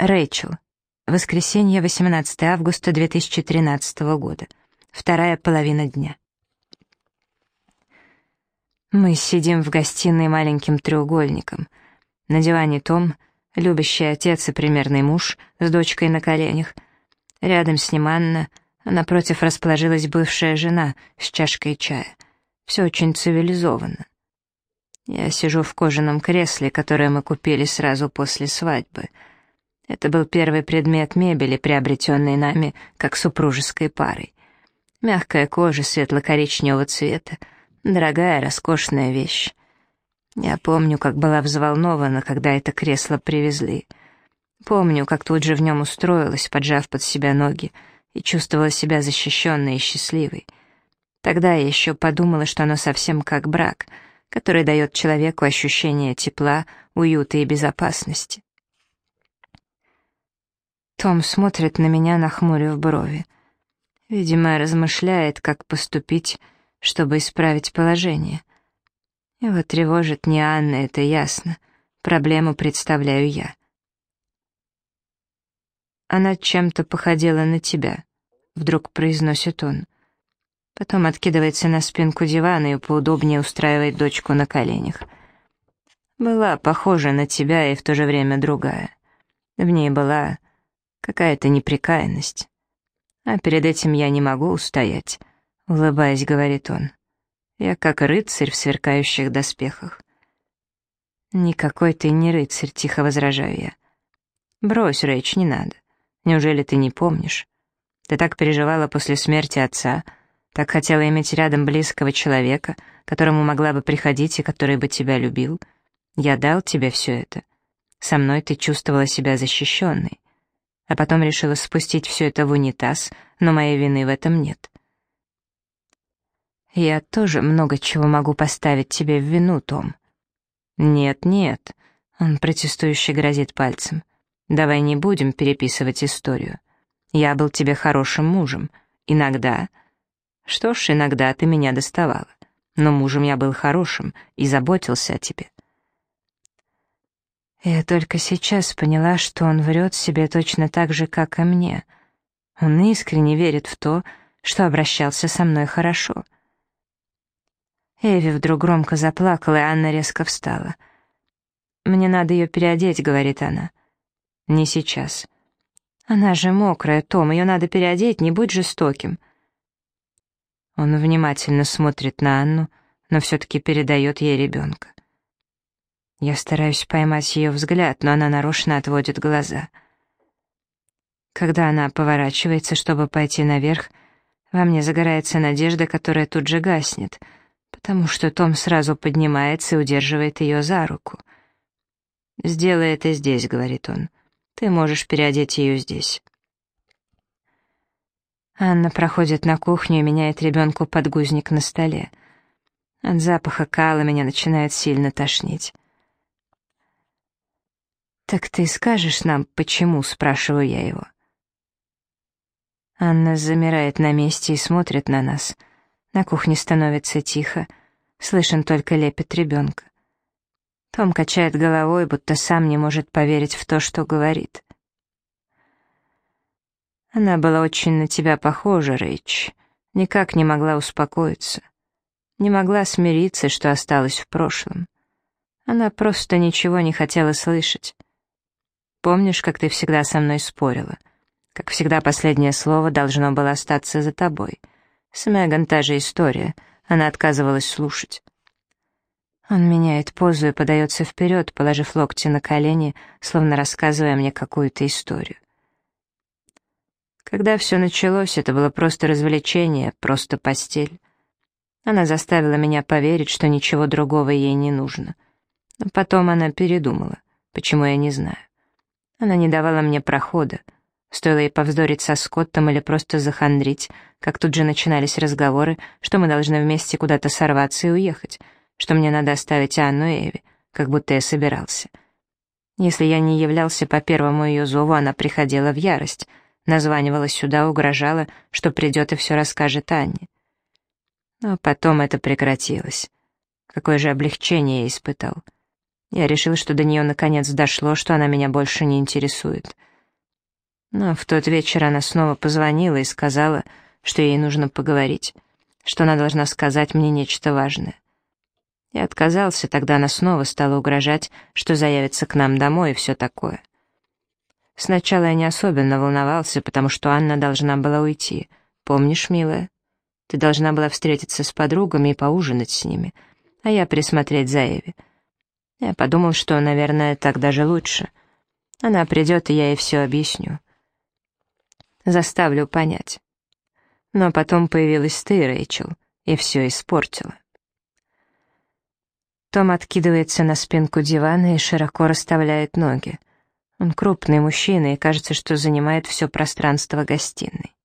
Рэйчел. Воскресенье, 18 августа 2013 года. Вторая половина дня. Мы сидим в гостиной маленьким треугольником. На диване Том, любящий отец и примерный муж с дочкой на коленях. Рядом с ним Анна, а напротив расположилась бывшая жена с чашкой чая. Все очень цивилизованно. Я сижу в кожаном кресле, которое мы купили сразу после свадьбы. Это был первый предмет мебели, приобретенный нами как супружеской парой. Мягкая кожа светло-коричневого цвета, дорогая, роскошная вещь. Я помню, как была взволнована, когда это кресло привезли. Помню, как тут же в нем устроилась, поджав под себя ноги, и чувствовала себя защищенной и счастливой. Тогда я еще подумала, что оно совсем как брак, который дает человеку ощущение тепла, уюта и безопасности. Том смотрит на меня, нахмурив брови. Видимо, размышляет, как поступить, чтобы исправить положение. Его тревожит не Анна, это ясно. Проблему представляю я. «Она чем-то походила на тебя», — вдруг произносит он. Потом откидывается на спинку дивана и поудобнее устраивает дочку на коленях. «Была похожа на тебя и в то же время другая. В ней была какая-то неприкаянность. А перед этим я не могу устоять», — улыбаясь, говорит он. «Я как рыцарь в сверкающих доспехах». «Никакой ты не рыцарь», — тихо возражаю я. «Брось, Рэйч, не надо. Неужели ты не помнишь? Ты так переживала после смерти отца, так хотела иметь рядом близкого человека, к которому могла бы приходить и который бы тебя любил. Я дал тебе все это. Со мной ты чувствовала себя защищенной. А потом решила спустить все это в унитаз, но моей вины в этом нет. Я тоже много чего могу поставить тебе в вину, Том». «Нет, нет», — он протестующе грозит пальцем. «Давай не будем переписывать историю. Я был тебе хорошим мужем. Иногда. Что ж, иногда ты меня доставала. Но мужем я был хорошим и заботился о тебе». Я только сейчас поняла, что он врет себе точно так же, как и мне. Он искренне верит в то, что обращался со мной хорошо. Эви вдруг громко заплакала, и Анна резко встала. «Мне надо ее переодеть», — говорит она. «Не сейчас». «Она же мокрая, Том, ее надо переодеть, не будь жестоким». Он внимательно смотрит на Анну, но все-таки передает ей ребенка. Я стараюсь поймать ее взгляд, но она нарочно отводит глаза. Когда она поворачивается, чтобы пойти наверх, во мне загорается надежда, которая тут же гаснет, потому что Том сразу поднимается и удерживает ее за руку. «Сделай это здесь», — говорит он. «Ты можешь переодеть ее здесь». Анна проходит на кухню и меняет ребенку подгузник на столе. От запаха кала меня начинает сильно тошнить. «Так ты скажешь нам, почему?» — спрашиваю я его. Анна замирает на месте и смотрит на нас. На кухне становится тихо, слышен только лепет ребенка. Том качает головой, будто сам не может поверить в то, что говорит. «Она была очень на тебя похожа, Рэйч. Никак не могла успокоиться. Не могла смириться, что осталась в прошлом. Она просто ничего не хотела слышать. Помнишь, как ты всегда со мной спорила? Как всегда, последнее слово должно было остаться за тобой. С Меган та же история. Она отказывалась слушать». Он меняет позу и подается вперед, положив локти на колени, словно рассказывая мне какую-то историю. Когда все началось, это было просто развлечение, просто постель. Она заставила меня поверить, что ничего другого ей не нужно. Но потом она передумала. Почему, я не знаю. Она не давала мне прохода. Стоило ей повздорить со Скоттом или просто захандрить, как тут же начинались разговоры, что мы должны вместе куда-то сорваться и уехать, что мне надо оставить Анну и Эви, как будто я собирался. Если я не являлся по первому ее зову, она приходила в ярость, названивала сюда, угрожала, что придет и все расскажет Анне. Но потом это прекратилось. Какое же облегчение я испытал. Я решил, что до нее наконец дошло, что она меня больше не интересует. Но в тот вечер она снова позвонила и сказала, что ей нужно поговорить, что она должна сказать мне нечто важное. Я отказался, тогда она снова стала угрожать, что заявится к нам домой и все такое. Сначала я не особенно волновался, потому что Анна должна была уйти. Помнишь, милая? Ты должна была встретиться с подругами и поужинать с ними, а я присмотреть за Эви. Я подумал, что, наверное, так даже лучше. Она придет, и я ей все объясню. Заставлю понять. Но потом появилась ты, Рэйчел, и все испортила. Том откидывается на спинку дивана и широко расставляет ноги. Он крупный мужчина и кажется, что занимает все пространство гостиной.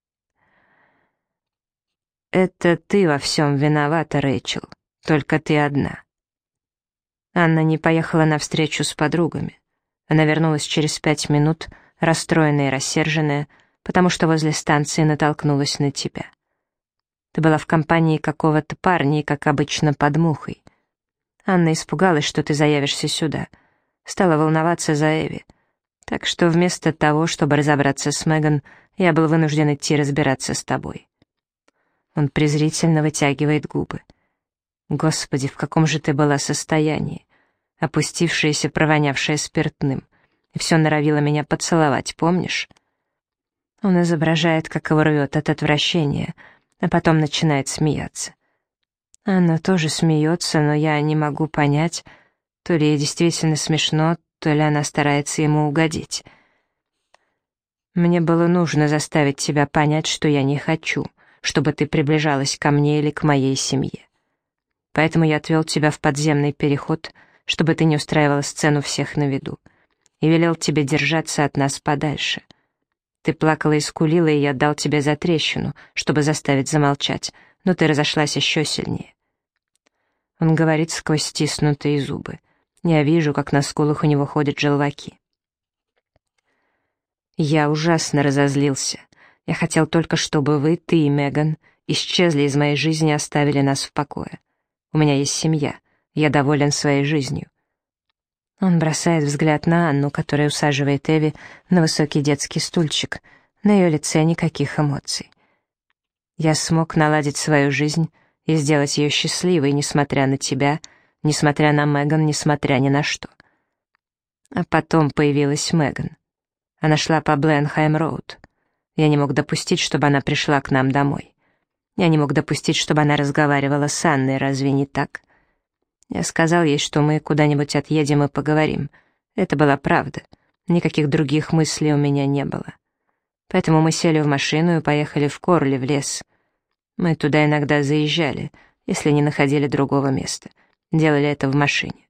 «Это ты во всем виновата, Рэйчел. Только ты одна». Анна не поехала на встречу с подругами. Она вернулась через 5 минут, расстроенная и рассерженная, потому что возле станции натолкнулась на тебя. Ты была в компании какого-то парня и, как обычно, под мухой. Анна испугалась, что ты заявишься сюда. Стала волноваться за Эви. Так что вместо того, чтобы разобраться с Меган, я был вынужден идти разбираться с тобой. Он презрительно вытягивает губы. Господи, в каком же ты была состоянии? Опустившаяся, провонявшая спиртным. И все норовила меня поцеловать, помнишь? Он изображает, как его рвет от отвращения, а потом начинает смеяться. Анна тоже смеется, но я не могу понять, то ли ей действительно смешно, то ли она старается ему угодить. Мне было нужно заставить тебя понять, что я не хочу, чтобы ты приближалась ко мне или к моей семье. Поэтому я отвел тебя в подземный переход, чтобы ты не устраивала сцену всех на виду, и велел тебе держаться от нас подальше. Ты плакала и скулила, и я дал тебе затрещину, чтобы заставить замолчать, но ты разошлась еще сильнее. Он говорит сквозь стиснутые зубы. Я вижу, как на скулах у него ходят желваки. Я ужасно разозлился. Я хотел только, чтобы вы, ты и Меган, исчезли из моей жизни и оставили нас в покое. У меня есть семья, я доволен своей жизнью. Он бросает взгляд на Анну, которая усаживает Эви на высокий детский стульчик. На ее лице никаких эмоций. Я смог наладить свою жизнь и сделать ее счастливой, несмотря на тебя, несмотря на Меган, несмотря ни на что. А потом появилась Меган. Она шла по Бленхайм-роуд. Я не мог допустить, чтобы она пришла к нам домой. Я не мог допустить, чтобы она разговаривала с Анной, разве не так? Я сказал ей, что мы куда-нибудь отъедем и поговорим. Это была правда. Никаких других мыслей у меня не было. Поэтому мы сели в машину и поехали в Корли, в лес. Мы туда иногда заезжали, если не находили другого места. Делали это в машине.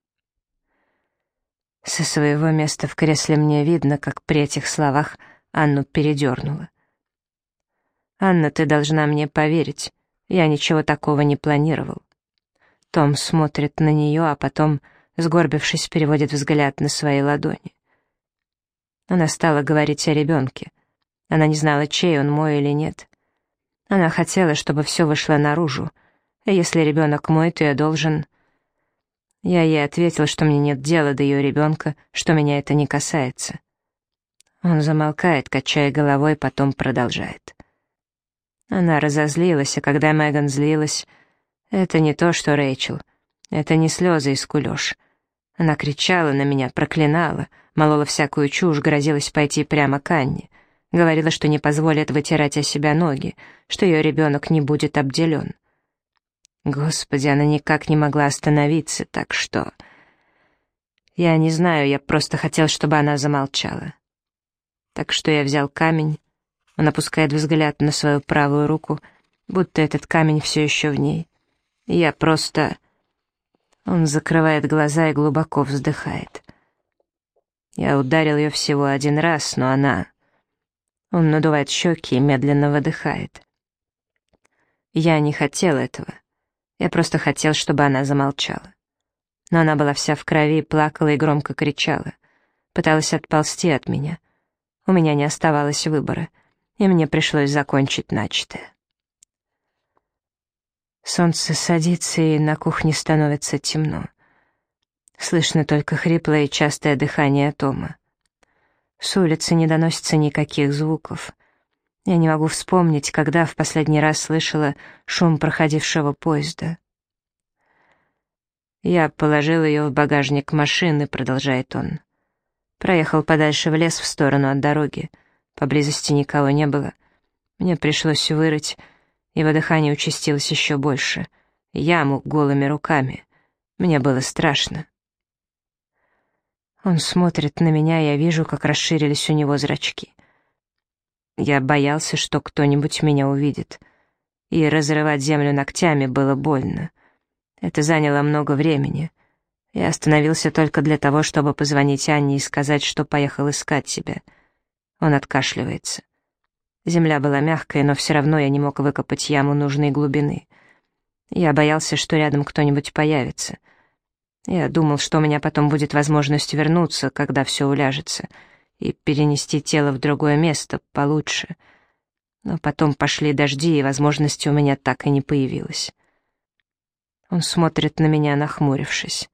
Со своего места в кресле мне видно, как при этих словах Анну передернуло. «Анна, ты должна мне поверить. Я ничего такого не планировал». Том смотрит на нее, а потом, сгорбившись, переводит взгляд на свои ладони. Она стала говорить о ребенке. Она не знала, чей он, мой или нет. Она хотела, чтобы все вышло наружу. И если ребенок мой, то я должен... Я ей ответил, что мне нет дела до ее ребенка, что меня это не касается. Он замолкает, качая головой, потом продолжает. Она разозлилась, а когда Меган злилась... Это не то, что Рэйчел. Это не слезы и скулёж. Она кричала на меня, проклинала, молола всякую чушь, грозилась пойти прямо к Анне. Говорила, что не позволит вытирать о себя ноги, что ее ребенок не будет обделен. Господи, она никак не могла остановиться, так что... Я не знаю, я просто хотел, чтобы она замолчала. Так что я взял камень. Он опускает взгляд на свою правую руку, будто этот камень все еще в ней. Я просто... Он закрывает глаза и глубоко вздыхает. Я ударил ее всего один раз, но она... Он надувает щеки и медленно выдыхает. Я не хотел этого. Я просто хотел, чтобы она замолчала. Но она была вся в крови, плакала и громко кричала. Пыталась отползти от меня. У меня не оставалось выбора, и мне пришлось закончить начатое. Солнце садится, и на кухне становится темно. Слышно только хриплое и частое дыхание Тома. С улицы не доносится никаких звуков. Я не могу вспомнить, когда в последний раз слышала шум проходившего поезда. «Я положил ее в багажник машины», — продолжает он. Проехал подальше в лес в сторону от дороги. Поблизости никого не было. Мне пришлось вырыть, его дыхание участилось еще больше. Яму голыми руками. Мне было страшно. Он смотрит на меня, я вижу, как расширились у него зрачки. Я боялся, что кто-нибудь меня увидит. И разрывать землю ногтями было больно. Это заняло много времени. Я остановился только для того, чтобы позвонить Анне и сказать, что поехал искать тебя. Он откашливается. Земля была мягкая, но все равно я не мог выкопать яму нужной глубины. Я боялся, что рядом кто-нибудь появится. Я думал, что у меня потом будет возможность вернуться, когда все уляжется, и перенести тело в другое место получше. Но потом пошли дожди, и возможности у меня так и не появилось. Он смотрит на меня, нахмурившись.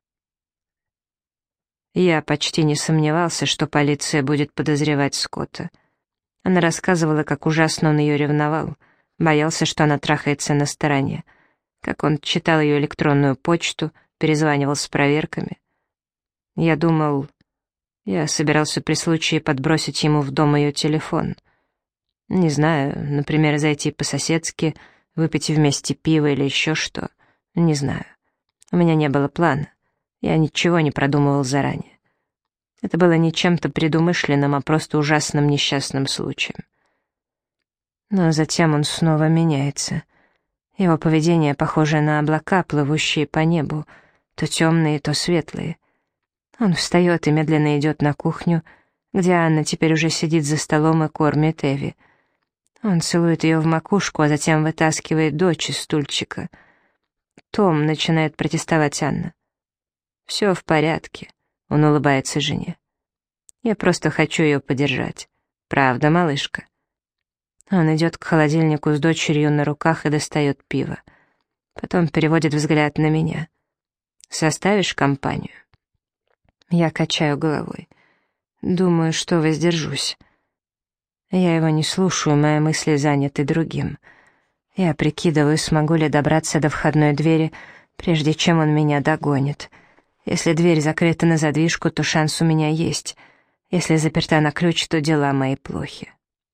Я почти не сомневался, что полиция будет подозревать Скотта. Она рассказывала, как ужасно он ее ревновал, боялся, что она трахается на стороне, как он читал ее электронную почту, перезванивал с проверками. Я собирался при случае подбросить ему в дом ее телефон. Не знаю, например, зайти по-соседски, выпить вместе пиво или еще что. Не знаю. У меня не было плана. Я ничего не продумывал заранее. Это было не чем-то предумышленным, а просто ужасным несчастным случаем. Но затем он снова меняется. Его поведение похоже на облака, плывущие по небу, то темные, то светлые. Он встает и медленно идет на кухню, где Анна теперь уже сидит за столом и кормит Эви. Он целует ее в макушку, а затем вытаскивает дочь из стульчика. «Том», — начинает протестовать Анна. «Все в порядке», — он улыбается жене. «Я просто хочу ее подержать. Правда, малышка?» Он идет к холодильнику с дочерью на руках и достает пиво. Потом переводит взгляд на меня. «Составишь компанию?» Я качаю головой. Думаю, что воздержусь. Я его не слушаю, мои мысли заняты другим. Я прикидываю, смогу ли добраться до входной двери, прежде чем он меня догонит. Если дверь закрыта на задвижку, то шанс у меня есть. Если заперта на ключ, то дела мои плохи.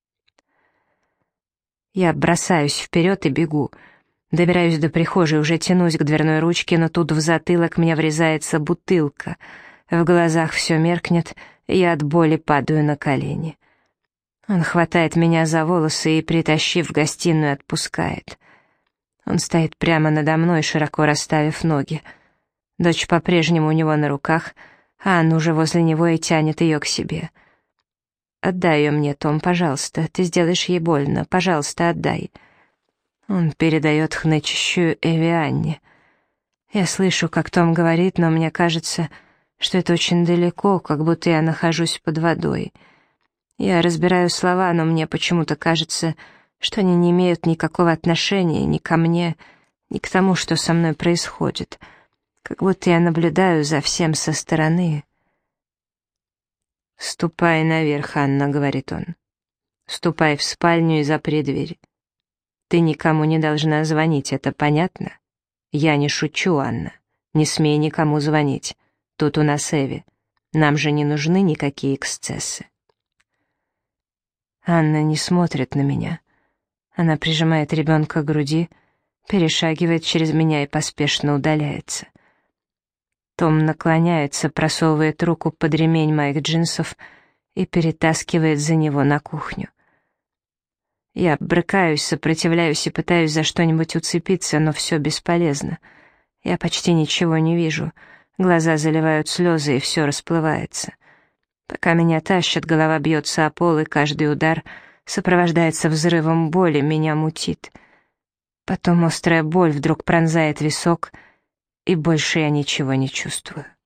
Я бросаюсь вперед и бегу. Добираюсь до прихожей, уже тянусь к дверной ручке, но тут в затылок мне врезается бутылка. В глазах все меркнет, и я от боли падаю на колени. Он хватает меня за волосы и, притащив в гостиную, отпускает. Он стоит прямо надо мной, широко расставив ноги. Дочь по-прежнему у него на руках, а Анна уже возле него и тянет ее к себе. «Отдай ее мне, Том, пожалуйста, ты сделаешь ей больно, пожалуйста, отдай». Он передает хнычущую Эви Анне. Я слышу, как Том говорит, но мне кажется, что это очень далеко, как будто я нахожусь под водой. Я разбираю слова, но мне почему-то кажется, что они не имеют никакого отношения ни ко мне, ни к тому, что со мной происходит. Как будто я наблюдаю за всем со стороны. «Ступай наверх, Анна», — говорит он. «Ступай в спальню и запри дверь. Ты никому не должна звонить, это понятно? Я не шучу, Анна. Не смей никому звонить. Тут у нас Эви. Нам же не нужны никакие эксцессы». Анна не смотрит на меня. Она прижимает ребенка к груди, перешагивает через меня и поспешно удаляется. Том наклоняется, просовывает руку под ремень моих джинсов и перетаскивает за него на кухню. Я брыкаюсь, сопротивляюсь и пытаюсь за что-нибудь уцепиться, но все бесполезно. Я почти ничего не вижу. Глаза заливают слезы, и все расплывается. Пока меня тащат, голова бьется о пол, и каждый удар сопровождается взрывом боли, меня мутит. Потом острая боль вдруг пронзает висок, и больше я ничего не чувствую.